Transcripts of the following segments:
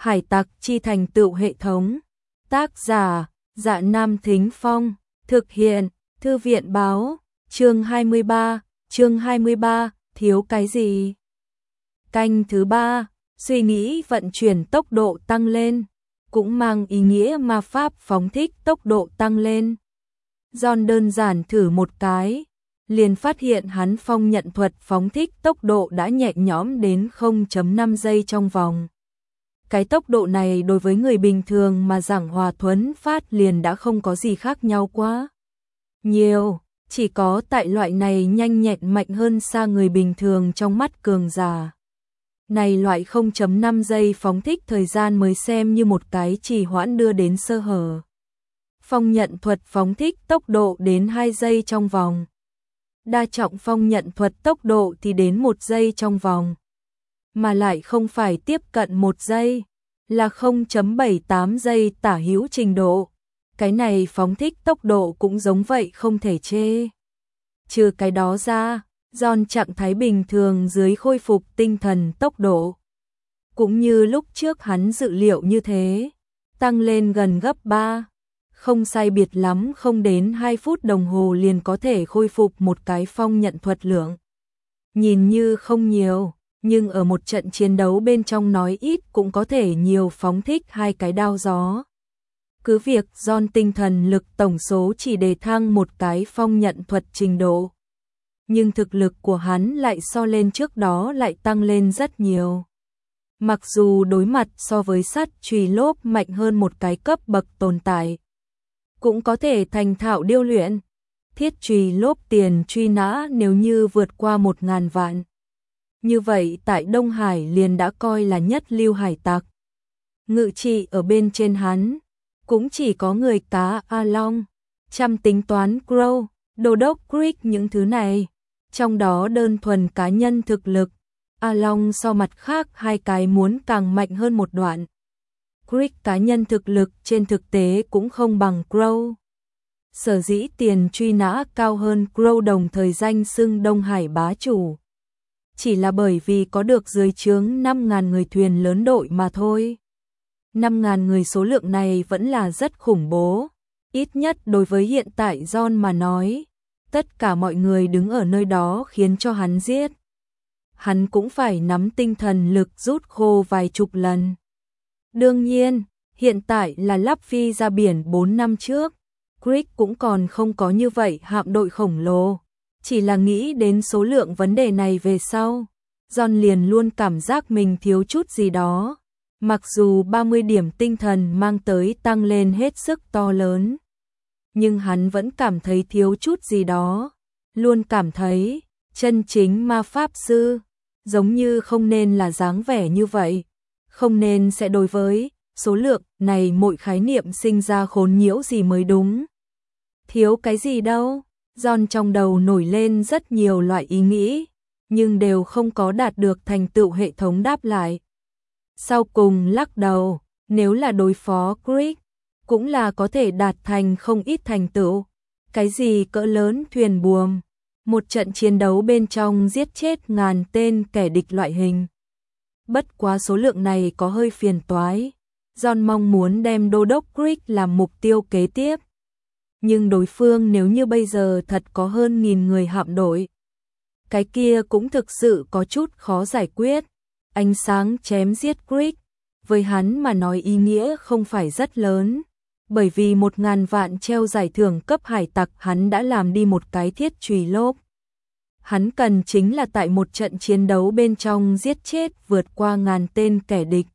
Hải tặc chi thành tựu hệ thống. Tác giả, Dạ Nam Thính Phong. Thực hiện, Thư viện báo. Chương 23, thiếu cái gì? Canh thứ 3, suy nghĩ vận chuyển tốc độ tăng lên, cũng mang ý nghĩa ma pháp phóng thích tốc độ tăng lên. John đơn giản thử một cái, liền phát hiện hắn phong nhận thuật phóng thích tốc độ đã nhẹ nhõm đến 0.5 giây trong vòng. Cái tốc độ này đối với người bình thường mà giảng hòa thuấn phát liền đã không có gì khác nhau quá nhiều, chỉ có tại loại này nhanh nhẹn mạnh hơn xa người bình thường trong mắt cường giả. Này loại 0.5 giây phóng thích thời gian mới xem như một cái trì hoãn đưa đến sơ hở. Phong nhận thuật phóng thích tốc độ đến 2 giây trong vòng. Đa trọng phong nhận thuật tốc độ thì đến 1 giây trong vòng. Mà lại không phải tiếp cận 1 giây, là 0.78 giây tả hữu trình độ. Cái này phóng thích tốc độ cũng giống vậy không thể chê. Trừ cái đó ra, John trạng thái bình thường dưới khôi phục tinh thần tốc độ. Cũng như lúc trước hắn dự liệu như thế, tăng lên gần gấp 3. Không sai biệt lắm, không đến 2 phút đồng hồ liền có thể khôi phục một cái phong nhận thuật lượng. Nhìn như không nhiều, nhưng ở một trận chiến đấu bên trong nói ít cũng có thể nhiều phóng thích 2 cái đao gió. Cứ việc John tinh thần lực tổng số chỉ đề thăng một cái phong nhận thuật trình độ, nhưng thực lực của hắn lại so lên trước đó lại tăng lên rất nhiều. Mặc dù đối mặt so với sắt chùy lốp mạnh hơn một cái cấp bậc tồn tại, cũng có thể thành thạo điêu luyện. Thiết chùy lốp tiền truy nã nếu như vượt qua 1.000 vạn. Như vậy tại Đông Hải liền đã coi là nhất lưu hải tặc. Ngự trị ở bên trên hắn, cũng chỉ có người cá A Long, chăm tính toán Crow, Đô đốc Creek những thứ này. Trong đó đơn thuần cá nhân thực lực, A Long so mặt khác 2 cái muốn càng mạnh hơn một đoạn. Creek cá nhân thực lực trên thực tế cũng không bằng Crow. Sở dĩ tiền truy nã cao hơn Crow đồng thời danh xưng Đông Hải bá chủ, chỉ là bởi vì có được dưới trướng 5.000 người thuyền lớn đội mà thôi. 5.000 người số lượng này vẫn là rất khủng bố, ít nhất đối với hiện tại John mà nói. Tất cả mọi người đứng ở nơi đó khiến cho hắn giết, hắn cũng phải nắm tinh thần lực rút khô vài chục lần. Đương nhiên, hiện tại là lắp phi ra biển 4 năm trước, Creek cũng còn không có như vậy hạm đội khổng lồ. Chỉ là nghĩ đến số lượng vấn đề này về sau, John liền luôn cảm giác mình thiếu chút gì đó. Mặc dù 30 điểm tinh thần mang tới tăng lên hết sức to lớn, nhưng hắn vẫn cảm thấy thiếu chút gì đó. Luôn cảm thấy, chân chính ma pháp sư, giống như không nên là dáng vẻ như vậy. Không nên sẽ đối với số lượng này mỗi khái niệm sinh ra khốn nhiễu gì mới đúng. Thiếu cái gì đâu? John trong đầu nổi lên rất nhiều loại ý nghĩ, nhưng đều không có đạt được thành tựu hệ thống đáp lại. Sau cùng lắc đầu, nếu là đối phó Creek, cũng là có thể đạt thành không ít thành tựu. Cái gì cỡ lớn thuyền buồm, một trận chiến đấu bên trong giết chết ngàn tên kẻ địch loại hình. Bất quá số lượng này có hơi phiền toái. John mong muốn đem Đô đốc Creek làm mục tiêu kế tiếp. Nhưng đối phương nếu như bây giờ thật có hơn 1.000 người hạm đội, cái kia cũng thực sự có chút khó giải quyết. Ánh sáng chém giết Creek, với hắn mà nói ý nghĩa không phải rất lớn. Bởi vì 1.000 vạn treo giải thưởng cấp hải tặc hắn đã làm đi một cái thiết chùy lốp. Hắn cần chính là tại một trận chiến đấu bên trong giết chết vượt qua 1.000 tên kẻ địch.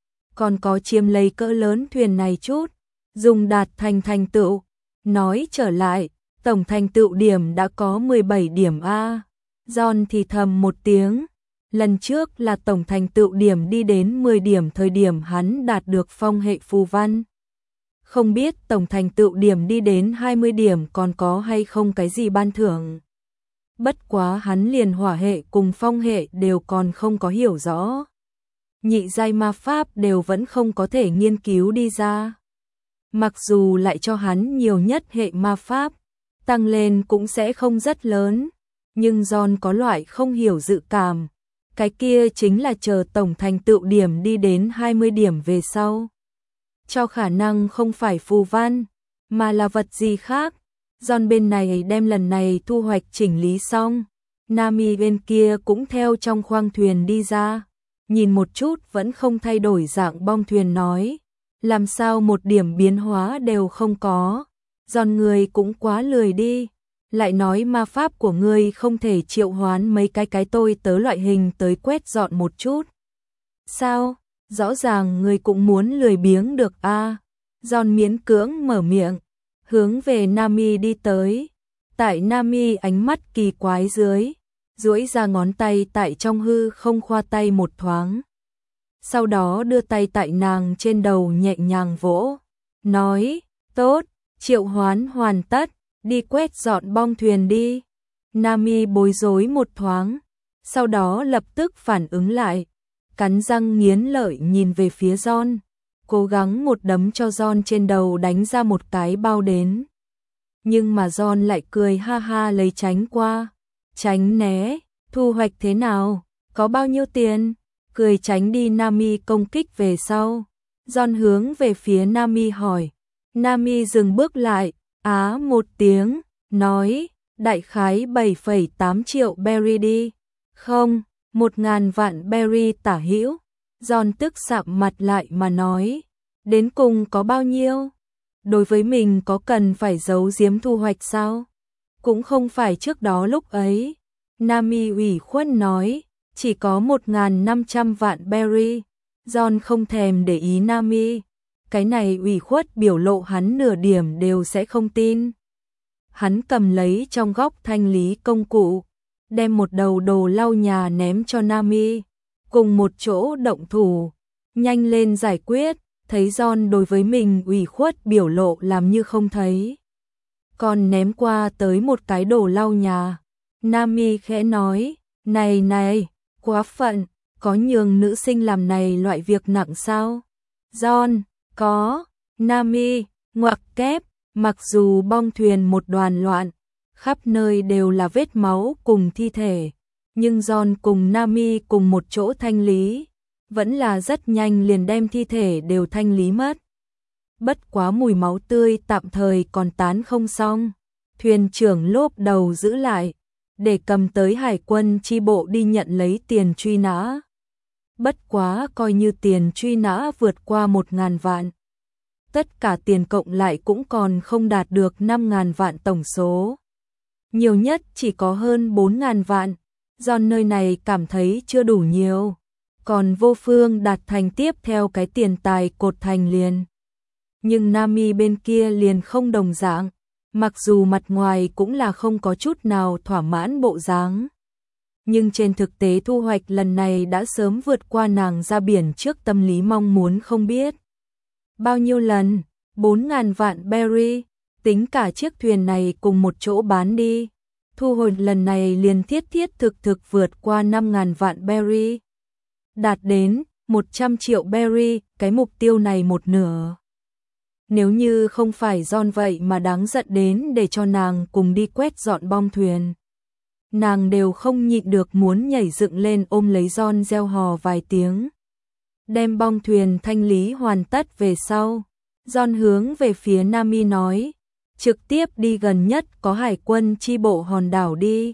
Còn có chiếm lấy cỡ lớn thuyền này chút, dùng đạt thành tựu. Nói trở lại, tổng thành tựu điểm đã có 17 điểm A. John thì thầm một tiếng. Lần trước là tổng thành tựu điểm đi đến 10 điểm thời điểm hắn đạt được phong hệ phù văn. Không biết tổng thành tựu điểm đi đến 20 điểm còn có hay không cái gì ban thưởng. Bất quá hắn liền hỏa hệ cùng phong hệ đều còn không có hiểu rõ. Nhị giai ma pháp đều vẫn không có thể nghiên cứu đi ra. Mặc dù lại cho hắn nhiều nhất hệ ma pháp, tăng lên cũng sẽ không rất lớn. Nhưng John có loại không hiểu dự cảm. Cái kia chính là chờ tổng thành tựu điểm đi đến 20 điểm về sau. Cho khả năng không phải phù văn, mà là vật gì khác. John bên này đem lần này thu hoạch chỉnh lý xong. Nami bên kia cũng theo trong khoang thuyền đi ra. Nhìn một chút vẫn không thay đổi dạng bong thuyền nói. Làm sao một điểm biến hóa đều không có. John người cũng quá lười đi. Lại nói ma pháp của ngươi không thể triệu hoán mấy cái tôi tớ loại hình tới quét dọn một chút. Sao? Rõ ràng ngươi cũng muốn lười biếng được a. John miễn cưỡng mở miệng, hướng về Nami đi tới. Tại Nami ánh mắt kỳ quái dưới, duỗi ra ngón tay tại trong hư không khoa tay một thoáng. Sau đó đưa tay tại nàng trên đầu nhẹ nhàng vỗ, nói, tốt, triệu hoán hoàn tất. Đi quét dọn bong thuyền đi. Nami bối rối một thoáng, sau đó lập tức phản ứng lại, cắn răng nghiến lợi nhìn về phía John, cố gắng một đấm cho John trên đầu đánh ra một cái bao đến. Nhưng mà John lại cười ha ha lấy tránh qua, tránh né, thu hoạch thế nào, có bao nhiêu tiền, cười tránh đi Nami công kích về sau. John hướng về phía Nami hỏi, Nami dừng bước lại. Á một tiếng, nói, đại khái 7,8 triệu berry đi. Không, 1.000 vạn berry tả hữu. John tức sạm mặt lại mà nói, đến cùng có bao nhiêu? Đối với mình có cần phải giấu giếm thu hoạch sao? Cũng không phải trước đó lúc ấy. Nami ủy khuất nói, chỉ có 1.500 vạn berry. John không thèm để ý Nami. Cái này ủy khuất biểu lộ hắn nửa điểm đều sẽ không tin. Hắn cầm lấy trong góc thanh lý công cụ, đem một đầu đồ lau nhà ném cho Nami, cùng một chỗ động thủ, nhanh lên giải quyết, thấy John đối với mình ủy khuất biểu lộ làm như không thấy. Còn ném qua tới một cái đồ lau nhà, Nami khẽ nói, này, quá phận, có nhường nữ sinh làm này loại việc nặng sao? John, có, Nami, ngoặc kép, mặc dù bong thuyền một đoàn loạn, khắp nơi đều là vết máu cùng thi thể, nhưng John cùng Nami cùng một chỗ thanh lý, vẫn là rất nhanh liền đem thi thể đều thanh lý mất. Bất quá mùi máu tươi tạm thời còn tán không xong, thuyền trưởng lốp đầu giữ lại, để cầm tới hải quân chi bộ đi nhận lấy tiền truy nã. Bất quá coi như tiền truy nã vượt qua 1.000 vạn. Tất cả tiền cộng lại cũng còn không đạt được 5.000 vạn tổng số. Nhiều nhất chỉ có hơn 4.000 vạn. Do nơi này cảm thấy chưa đủ nhiều. Còn vô phương đạt thành tiếp theo cái tiền tài cột thành liền. Nhưng Nami bên kia liền không đồng dạng. Mặc dù mặt ngoài cũng là không có chút nào thỏa mãn bộ dáng. Nhưng trên thực tế thu hoạch lần này đã sớm vượt qua nàng ra biển trước tâm lý mong muốn không biết. Bao nhiêu lần? 4.000 vạn berry, tính cả chiếc thuyền này cùng một chỗ bán đi. Thu hồi lần này liền thiết thực vượt qua 5.000 vạn berry. Đạt đến 100 triệu berry, cái mục tiêu này một nửa. Nếu như không phải John vậy mà đáng giận đến để cho nàng cùng đi quét dọn bong thuyền. Nàng đều không nhịn được muốn nhảy dựng lên ôm lấy John reo hò vài tiếng. Đem bong thuyền thanh lý hoàn tất về sau. John hướng về phía Nami nói, trực tiếp đi gần nhất có hải quân chi bộ hòn đảo đi.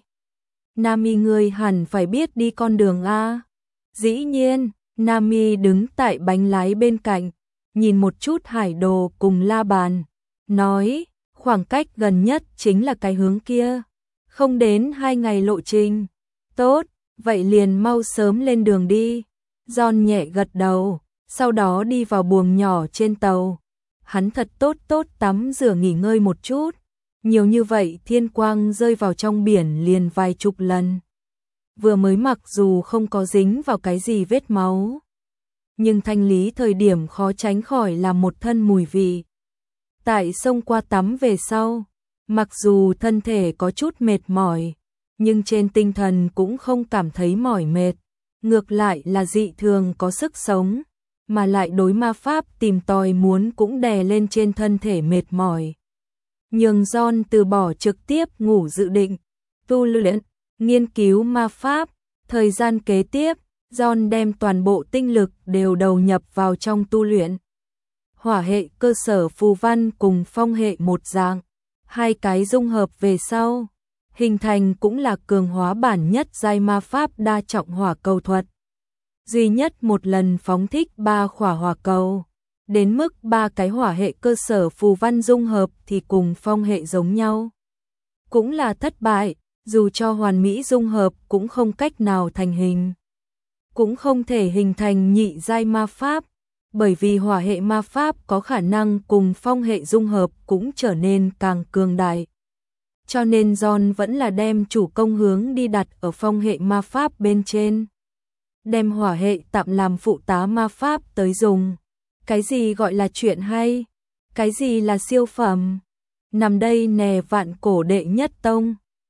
Nami ngươi hẳn phải biết đi con đường A. Dĩ nhiên, Nami đứng tại bánh lái bên cạnh, nhìn một chút hải đồ cùng la bàn, nói, khoảng cách gần nhất chính là cái hướng kia. Không đến 2 ngày lộ trình. Tốt, vậy liền mau sớm lên đường đi. John nhẹ gật đầu, sau đó đi vào buồng nhỏ trên tàu. Hắn thật tốt tắm rửa nghỉ ngơi một chút. Nhiều như vậy thiên quang rơi vào trong biển liền vài chục lần. Vừa mới mặc dù không có dính vào cái gì vết máu, nhưng thanh lý thời điểm khó tránh khỏi là một thân mùi vị. Tại sông qua tắm về sau, mặc dù thân thể có chút mệt mỏi, nhưng trên tinh thần cũng không cảm thấy mỏi mệt. Ngược lại là dị thường có sức sống, mà lại đối ma pháp tìm tòi muốn cũng đè lên trên thân thể mệt mỏi. Nhường John từ bỏ trực tiếp ngủ dự định, tu luyện, nghiên cứu ma pháp. Thời gian kế tiếp, John đem toàn bộ tinh lực đều đầu nhập vào trong tu luyện. Hỏa hệ cơ sở phù văn cùng phong hệ một dạng, hai cái dung hợp về sau, hình thành cũng là cường hóa bản nhất giai ma pháp đa trọng hỏa cầu thuật. Duy nhất một lần phóng thích 3 khỏa hỏa cầu, đến mức 3 cái hỏa hệ cơ sở phù văn dung hợp thì cùng phong hệ giống nhau. Cũng là thất bại, dù cho hoàn mỹ dung hợp cũng không cách nào thành hình. Cũng không thể hình thành nhị giai ma pháp, bởi vì hỏa hệ ma pháp có khả năng cùng phong hệ dung hợp cũng trở nên càng cường đại. Cho nên John vẫn là đem chủ công hướng đi đặt ở phong hệ ma pháp bên trên. Đem hỏa hệ tạm làm phụ tá ma pháp tới dùng. Cái gì gọi là chuyện hay? Cái gì là siêu phẩm? Nằm đây nè vạn cổ đệ nhất tông.